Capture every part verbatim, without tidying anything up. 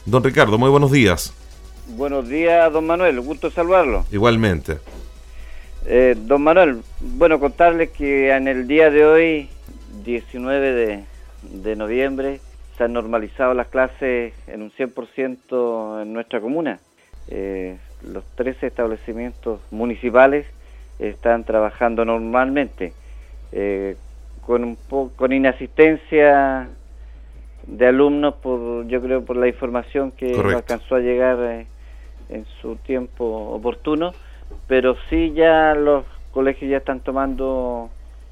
Don Ricardo, muy buenos días. Buenos días, don Manuel, gusto saludarlo. Igualmente. Eh, don Manuel, bueno, contarles que en el día de hoy, diecinueve de, de noviembre, se han normalizado las clases en un cien por ciento en nuestra comuna. Eh, los trece establecimientos municipales están trabajando normalmente, eh, con un po con inasistencia de alumnos, por yo creo por la información que no alcanzó a llegar eh, en su tiempo oportuno, pero sí ya los colegios ya están tomando,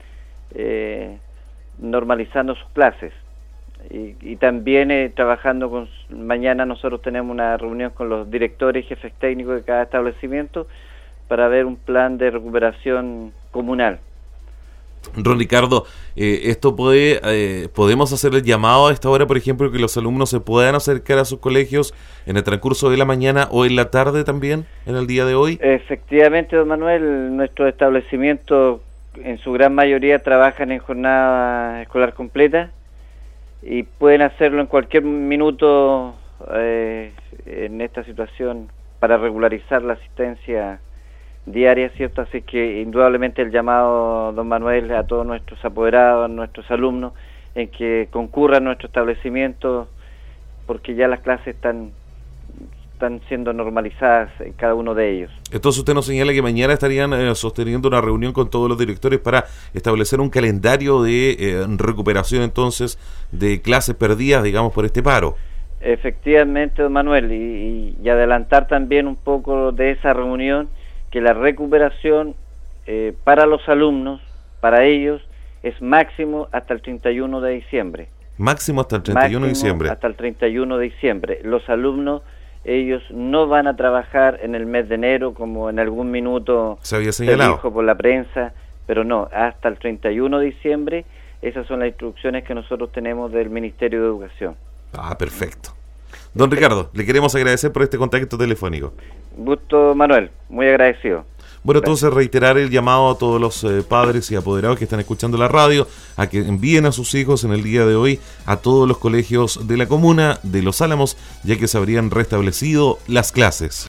eh, normalizando sus clases. Y, y también eh, trabajando con, mañana nosotros tenemos una reunión con los directores y jefes técnicos de cada establecimiento para ver un plan de recuperación comunal. Don Ricardo, eh, esto puede, eh, podemos hacer el llamado a esta hora, por ejemplo, que los alumnos se puedan acercar a sus colegios en el transcurso de la mañana o en la tarde también, en el día de hoy. Efectivamente, don Manuel, nuestros establecimientos en su gran mayoría trabajan en jornada escolar completa y pueden hacerlo en cualquier minuto eh, en esta situación para regularizar la asistencia diaria, ¿cierto? Así que indudablemente el llamado, don Manuel, a todos nuestros apoderados, a nuestros alumnos, en que concurran a nuestro establecimiento, porque ya las clases están, están siendo normalizadas en cada uno de ellos. Entonces usted nos señala que mañana estarían eh, sosteniendo una reunión con todos los directores para establecer un calendario de eh, recuperación entonces de clases perdidas, digamos, por este paro. Efectivamente, don Manuel, y, y adelantar también un poco de esa reunión, que la recuperación eh, para los alumnos, para ellos, es máximo hasta el treinta y uno de diciembre. Máximo hasta el treinta y uno de diciembre. Hasta el treinta y uno de diciembre. Los alumnos, ellos no van a trabajar en el mes de enero, como en algún minuto se había señalado, se dijo por la prensa, pero no, hasta el treinta y uno de diciembre. Esas son las instrucciones que nosotros tenemos del Ministerio de Educación. Ah, perfecto. Don Ricardo, le queremos agradecer por este contacto telefónico. Gusto, Manuel, muy agradecido. Bueno, entonces reiterar el llamado a todos los eh, padres y apoderados que están escuchando la radio a que envíen a sus hijos en el día de hoy a todos los colegios de la comuna de Los Álamos, ya que se habrían restablecido las clases.